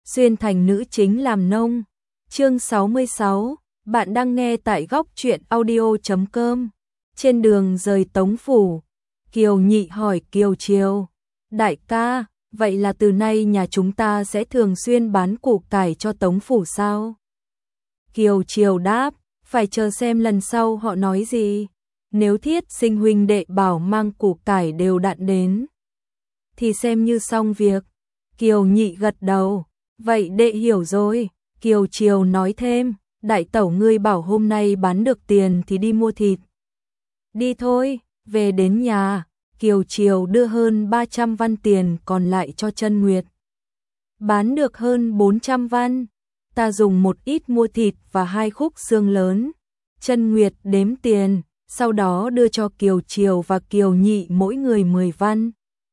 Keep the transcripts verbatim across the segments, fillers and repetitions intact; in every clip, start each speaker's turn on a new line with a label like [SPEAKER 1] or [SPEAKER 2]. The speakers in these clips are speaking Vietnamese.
[SPEAKER 1] xuyên thành nữ chính làm nông. Chương sáu mươi sáu, bạn đang nghe tại góc truyện audio chấm com. Trên đường rời Tống phủ, Kiều Nhị hỏi Kiều Triều, đại ca, vậy là từ nay nhà chúng ta sẽ thường xuyên bán củ cải cho Tống phủ sao? Kiều Triều đáp, phải chờ xem lần sau họ nói gì. Nếu Thiết Sinh huynh đệ bảo mang củ cải đều đặn đến, thì xem như xong việc. Kiều Nhị gật đầu, vậy đệ hiểu rồi. Kiều Triều nói thêm, đại tẩu ngươi bảo hôm nay bán được tiền thì đi mua thịt. Đi thôi. Về đến nhà, Kiều Triều đưa hơn ba trăm văn tiền còn lại cho Trân Nguyệt. Bán được hơn bốn trăm văn, ta dùng một ít mua thịt và hai khúc xương lớn. Trân Nguyệt đếm tiền, sau đó đưa cho Kiều Triều và Kiều Nhị mỗi người mười văn.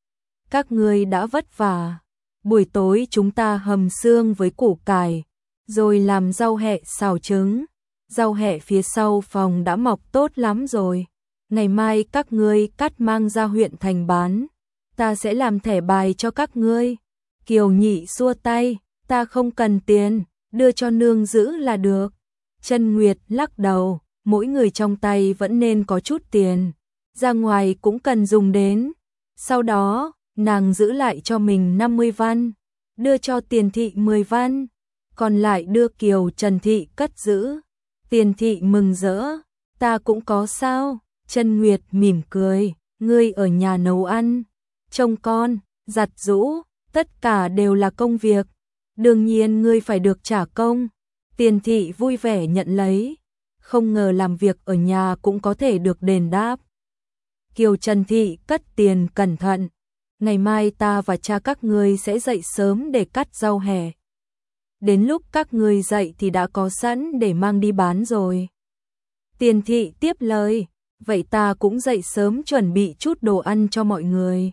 [SPEAKER 1] Các ngươi đã vất vả. Buổi tối chúng ta hầm xương với củ cải, rồi làm rau hẹ xào trứng. Rau hẹ phía sau phòng đã mọc tốt lắm rồi. Ngày mai các ngươi cắt mang ra huyện thành bán, ta sẽ làm thẻ bài cho các ngươi. Kiều Nhị xua tay, ta không cần tiền, đưa cho nương giữ là được. Trân Nguyệt lắc đầu, mỗi người trong tay vẫn nên có chút tiền, ra ngoài cũng cần dùng đến. Sau đó, nàng giữ lại cho mình năm mươi văn, đưa cho Tiền Thị mười văn, còn lại đưa Kiều Trần Thị cất giữ. Tiền Thị mừng rỡ, ta cũng có sao? Trân Nguyệt mỉm cười, ngươi ở nhà nấu ăn, trông con, giặt giũ, tất cả đều là công việc, đương nhiên ngươi phải được trả công. Tiền Thị vui vẻ nhận lấy, không ngờ làm việc ở nhà cũng có thể được đền đáp. Kiều Trần Thị cất tiền cẩn thận, ngày mai ta và cha các ngươi sẽ dậy sớm để cắt rau hẹ. Đến lúc các ngươi dậy thì đã có sẵn để mang đi bán rồi. Tiền Thị tiếp lời, vậy ta cũng dậy sớm chuẩn bị chút đồ ăn cho mọi người.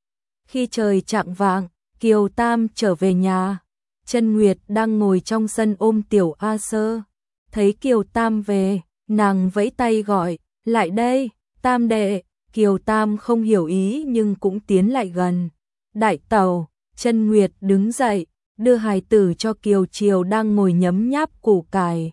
[SPEAKER 1] Khi trời chạng vạng, Kiều Tam trở về nhà. Trân Nguyệt đang ngồi trong sân ôm Tiểu A Sơ. Thấy Kiều Tam về, nàng vẫy tay gọi, lại đây, Tam đệ. Kiều Tam không hiểu ý nhưng cũng tiến lại gần. Đại tẩu. Trân Nguyệt đứng dậy, đưa hài tử cho Kiều Triều đang ngồi nhấm nháp củ cải.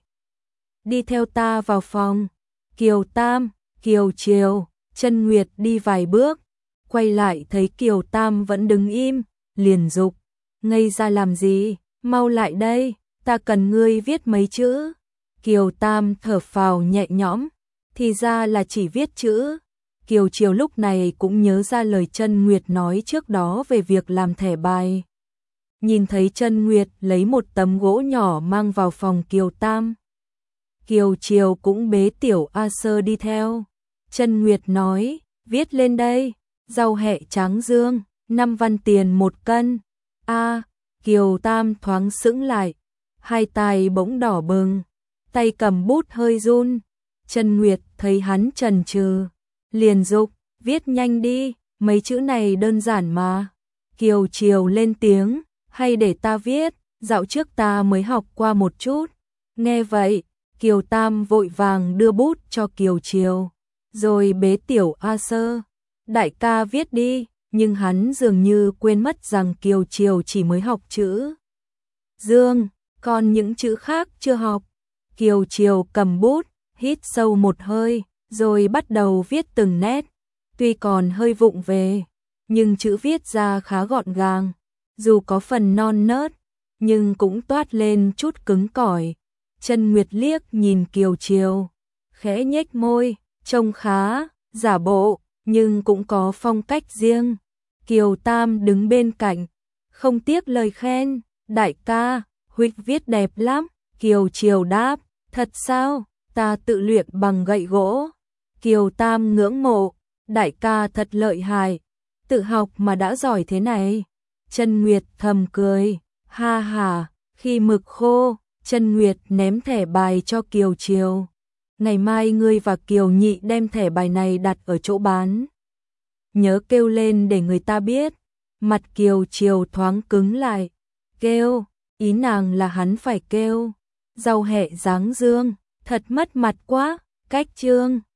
[SPEAKER 1] Đi theo ta vào phòng. Kiều Tam, Kiều Triều. Trân Nguyệt đi vài bước, quay lại thấy Kiều Tam vẫn đứng im, liền dục, ngây ra làm gì, mau lại đây, ta cần ngươi viết mấy chữ. Kiều Tam thở phào nhẹ nhõm, thì ra là chỉ viết chữ. Kiều Triều lúc này cũng nhớ ra lời Trân Nguyệt nói trước đó về việc làm thẻ bài. Nhìn thấy Trân Nguyệt lấy một tấm gỗ nhỏ mang vào phòng Kiều Tam, Kiều Triều cũng bế Tiểu A Sơ đi theo. Trân Nguyệt nói, viết lên đây, rau hẹ tráng dương, năm văn tiền một cân. A, Kiều Tam thoáng sững lại, hai tay bỗng đỏ bừng, tay cầm bút hơi run. Trân Nguyệt thấy hắn chần chừ, liền dục, viết nhanh đi, mấy chữ này đơn giản mà. Kiều Triều lên tiếng, hay để ta viết, dạo trước ta mới học qua một chút. Nghe vậy, Kiều Tam vội vàng đưa bút cho Kiều Triều, rồi bế Tiểu A Sơ. Đại ca viết đi, nhưng hắn dường như quên mất rằng Kiều Triều chỉ mới học chữ Dương, còn những chữ khác chưa học. Kiều Triều cầm bút, hít sâu một hơi, rồi bắt đầu viết từng nét. Tuy còn hơi vụng về, nhưng chữ viết ra khá gọn gàng, dù có phần non nớt, nhưng cũng toát lên chút cứng cỏi. Trân Nguyệt liếc nhìn Kiều Triều, khẽ nhếch môi, trông khá, giả bộ, nhưng cũng có phong cách riêng. Kiều Tam đứng bên cạnh, không tiếc lời khen, đại ca, huynh viết đẹp lắm. Kiều Triều đáp, thật sao, ta tự luyện bằng gậy gỗ. Kiều Tam ngưỡng mộ, đại ca thật lợi hại, tự học mà đã giỏi thế này. Trân Nguyệt thầm cười, ha ha. Khi mực khô, Trân Nguyệt ném thẻ bài cho Kiều Triều. Ngày mai ngươi và Kiều Nhị đem thẻ bài này đặt ở chỗ bán, nhớ kêu lên để người ta biết. Mặt Kiều Triều thoáng cứng lại, kêu, ý nàng là hắn phải kêu, rau hẹ dáng dương, thật mất mặt quá. Cách chương